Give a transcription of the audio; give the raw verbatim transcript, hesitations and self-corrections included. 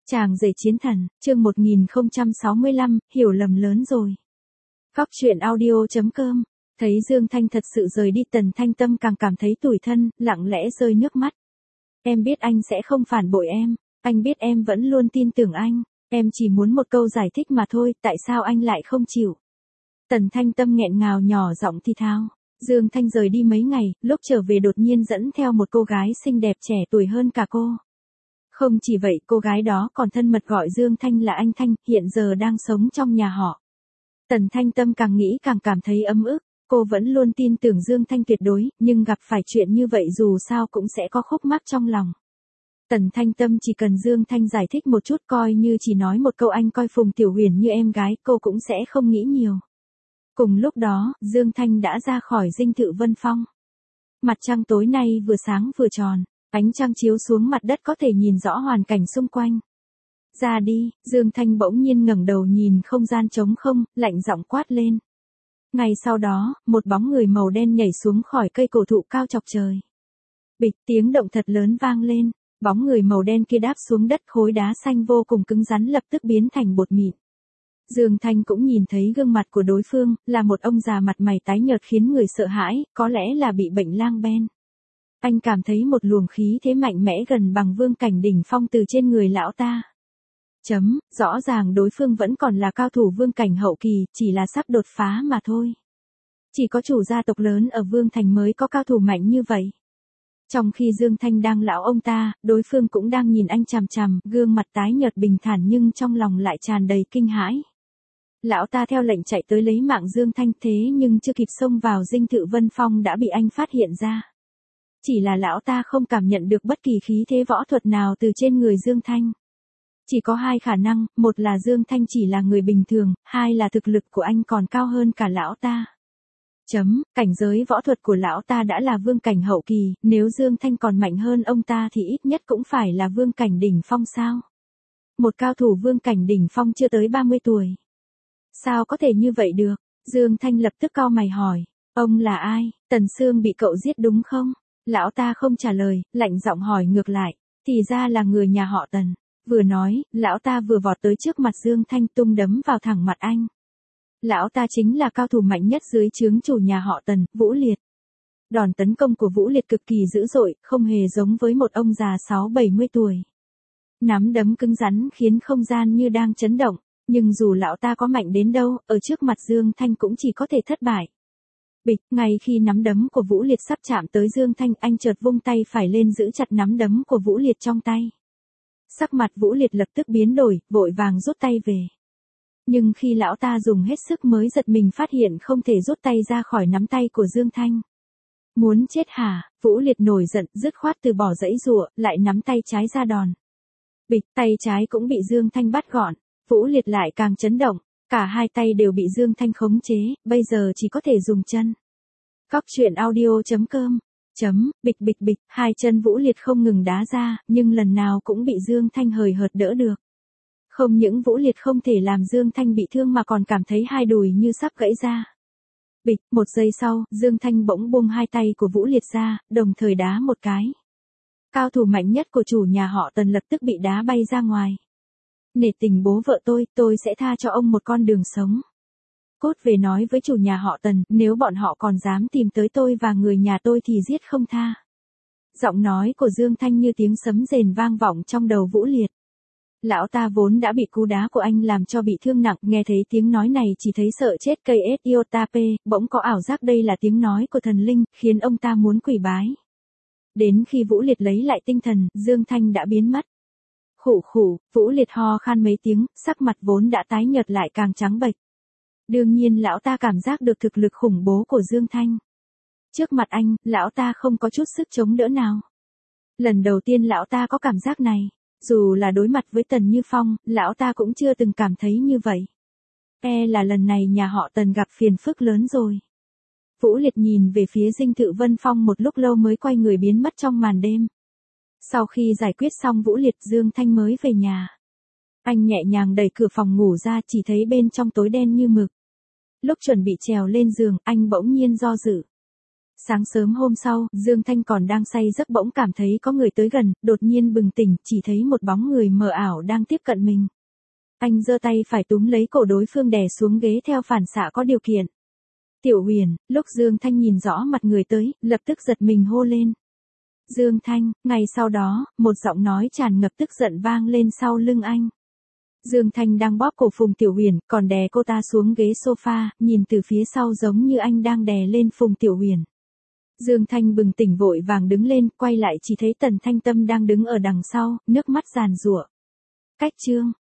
Chàng rể chiến thần, chương một nghìn không trăm sáu mươi lăm, hiểu lầm lớn rồi. Góc truyện audio chấm com. Thấy Dương Thanh thật sự rời đi, Tần Thanh Tâm càng cảm thấy tủi thân, lặng lẽ rơi nước mắt. Em biết anh sẽ không phản bội em, anh biết em vẫn luôn tin tưởng anh, em chỉ muốn một câu giải thích mà thôi, tại sao anh lại không chịu? Tần Thanh Tâm nghẹn ngào nhỏ giọng thì thào. Dương Thanh rời đi mấy ngày, lúc trở về đột nhiên dẫn theo một cô gái xinh đẹp trẻ tuổi hơn cả cô. Không chỉ vậy, cô gái đó còn thân mật gọi Dương Thanh là anh Thanh, hiện giờ đang sống trong nhà họ. Tần Thanh Tâm càng nghĩ càng cảm thấy ấm ức, cô vẫn luôn tin tưởng Dương Thanh tuyệt đối, nhưng gặp phải chuyện như vậy dù sao cũng sẽ có khúc mắc trong lòng. Tần Thanh Tâm chỉ cần Dương Thanh giải thích một chút, coi như chỉ nói một câu anh coi Phùng Tiểu Huyền như em gái, cô cũng sẽ không nghĩ nhiều. Cùng lúc đó, Dương Thanh đã ra khỏi dinh thự Vân Phong. Mặt trăng tối nay vừa sáng vừa tròn, ánh trăng chiếu xuống mặt đất có thể nhìn rõ hoàn cảnh xung quanh. Ra đi, Dương Thanh bỗng nhiên ngẩng đầu nhìn không gian trống không, lạnh giọng quát lên. Ngay sau đó, một bóng người màu đen nhảy xuống khỏi cây cổ thụ cao chọc trời. Bịch, tiếng động thật lớn vang lên, bóng người màu đen kia đáp xuống đất, khối đá xanh vô cùng cứng rắn lập tức biến thành bột mịn. Dương Thanh cũng nhìn thấy gương mặt của đối phương, là một ông già mặt mày tái nhợt khiến người sợ hãi, có lẽ là bị bệnh lang ben. Anh cảm thấy một luồng khí thế mạnh mẽ gần bằng vương cảnh đỉnh phong từ trên người lão ta. Chấm, rõ ràng đối phương vẫn còn là cao thủ vương cảnh hậu kỳ, chỉ là sắp đột phá mà thôi. Chỉ có chủ gia tộc lớn ở Vương Thành mới có cao thủ mạnh như vậy. Trong khi Dương Thanh đang lão ông ta, đối phương cũng đang nhìn anh chằm chằm, gương mặt tái nhợt bình thản nhưng trong lòng lại tràn đầy kinh hãi. Lão ta theo lệnh chạy tới lấy mạng Dương Thanh, thế nhưng chưa kịp xông vào dinh thự Vân Phong đã bị anh phát hiện ra. Chỉ là lão ta không cảm nhận được bất kỳ khí thế võ thuật nào từ trên người Dương Thanh. Chỉ có hai khả năng, một là Dương Thanh chỉ là người bình thường, hai là thực lực của anh còn cao hơn cả lão ta. Chấm, cảnh giới võ thuật của lão ta đã là vương cảnh hậu kỳ, nếu Dương Thanh còn mạnh hơn ông ta thì ít nhất cũng phải là vương cảnh đỉnh phong sao. Một cao thủ vương cảnh đỉnh phong chưa tới ba mươi tuổi. Sao có thể như vậy được? Dương Thanh lập tức cau mày hỏi, ông là ai? Tần Sương bị cậu giết đúng không? Lão ta không trả lời, lạnh giọng hỏi ngược lại, thì ra là người nhà họ Tần. Vừa nói, lão ta vừa vọt tới trước mặt Dương Thanh tung đấm vào thẳng mặt anh. Lão ta chính là cao thủ mạnh nhất dưới trướng chủ nhà họ Tần, Vũ Liệt. Đòn tấn công của Vũ Liệt cực kỳ dữ dội, không hề giống với một ông già sáu bảy mươi tuổi. Nắm đấm cứng rắn khiến không gian như đang chấn động, nhưng dù lão ta có mạnh đến đâu, ở trước mặt Dương Thanh cũng chỉ có thể thất bại. Bịch, ngay khi nắm đấm của Vũ Liệt sắp chạm tới Dương Thanh, anh chợt vung tay phải lên giữ chặt nắm đấm của Vũ Liệt trong tay. Sắc mặt Vũ Liệt lập tức biến đổi, vội vàng rút tay về. Nhưng khi lão ta dùng hết sức mới giật mình phát hiện không thể rút tay ra khỏi nắm tay của Dương Thanh. Muốn chết hả? Vũ Liệt nổi giận, dứt khoát từ bỏ giãy giụa, lại nắm tay trái ra đòn. Bịch, tay trái cũng bị Dương Thanh bắt gọn. Vũ Liệt lại càng chấn động, cả hai tay đều bị Dương Thanh khống chế, bây giờ chỉ có thể dùng chân. Góc truyện audio chấm com. Chấm, bịch bịch bịch, hai chân Vũ Liệt không ngừng đá ra, nhưng lần nào cũng bị Dương Thanh hời hợt đỡ được. Không những Vũ Liệt không thể làm Dương Thanh bị thương mà còn cảm thấy hai đùi như sắp gãy ra. Bịch, một giây sau, Dương Thanh bỗng buông hai tay của Vũ Liệt ra, đồng thời đá một cái. Cao thủ mạnh nhất của chủ nhà họ Tần lập tức bị đá bay ra ngoài. Nể tình bố vợ tôi, tôi sẽ tha cho ông một con đường sống. Cốt về nói với chủ nhà họ Tần, nếu bọn họ còn dám tìm tới tôi và người nhà tôi thì giết không tha. Giọng nói của Dương Thanh như tiếng sấm rền vang vọng trong đầu Vũ Liệt. Lão ta vốn đã bị cú đá của anh làm cho bị thương nặng, nghe thấy tiếng nói này chỉ thấy sợ chết cây ét iota-pe, bỗng có ảo giác đây là tiếng nói của thần linh, khiến ông ta muốn quỳ bái. Đến khi Vũ Liệt lấy lại tinh thần, Dương Thanh đã biến mất. Khụ khụ, Vũ Liệt ho khan mấy tiếng, sắc mặt vốn đã tái nhợt lại càng trắng bệch. Đương nhiên lão ta cảm giác được thực lực khủng bố của Dương Thanh. Trước mặt anh, lão ta không có chút sức chống đỡ nào. Lần đầu tiên lão ta có cảm giác này, dù là đối mặt với Tần Như Phong, lão ta cũng chưa từng cảm thấy như vậy. E là lần này nhà họ Tần gặp phiền phức lớn rồi. Vũ Liệt nhìn về phía dinh thự Vân Phong một lúc lâu mới quay người biến mất trong màn đêm. Sau khi giải quyết xong Vũ Liệt, Dương Thanh mới về nhà. Anh nhẹ nhàng đẩy cửa phòng ngủ ra, chỉ thấy bên trong tối đen như mực. Lúc chuẩn bị trèo lên giường, anh bỗng nhiên do dự. Sáng sớm hôm sau, Dương Thanh còn đang say giấc bỗng cảm thấy có người tới gần, đột nhiên bừng tỉnh, chỉ thấy một bóng người mờ ảo đang tiếp cận mình. Anh giơ tay phải túm lấy cổ đối phương đè xuống ghế theo phản xạ có điều kiện. Tiểu Huyền, lúc Dương Thanh nhìn rõ mặt người tới, lập tức giật mình hô lên. Dương Thanh, ngày sau đó, một giọng nói tràn ngập tức giận vang lên sau lưng anh. Dương Thanh đang bóp cổ Phùng Tiểu Huyền, còn đè cô ta xuống ghế sofa, nhìn từ phía sau giống như anh đang đè lên Phùng Tiểu Huyền. Dương Thanh bừng tỉnh vội vàng đứng lên, quay lại chỉ thấy Tần Thanh Tâm đang đứng ở đằng sau, nước mắt giàn giụa. Cách chương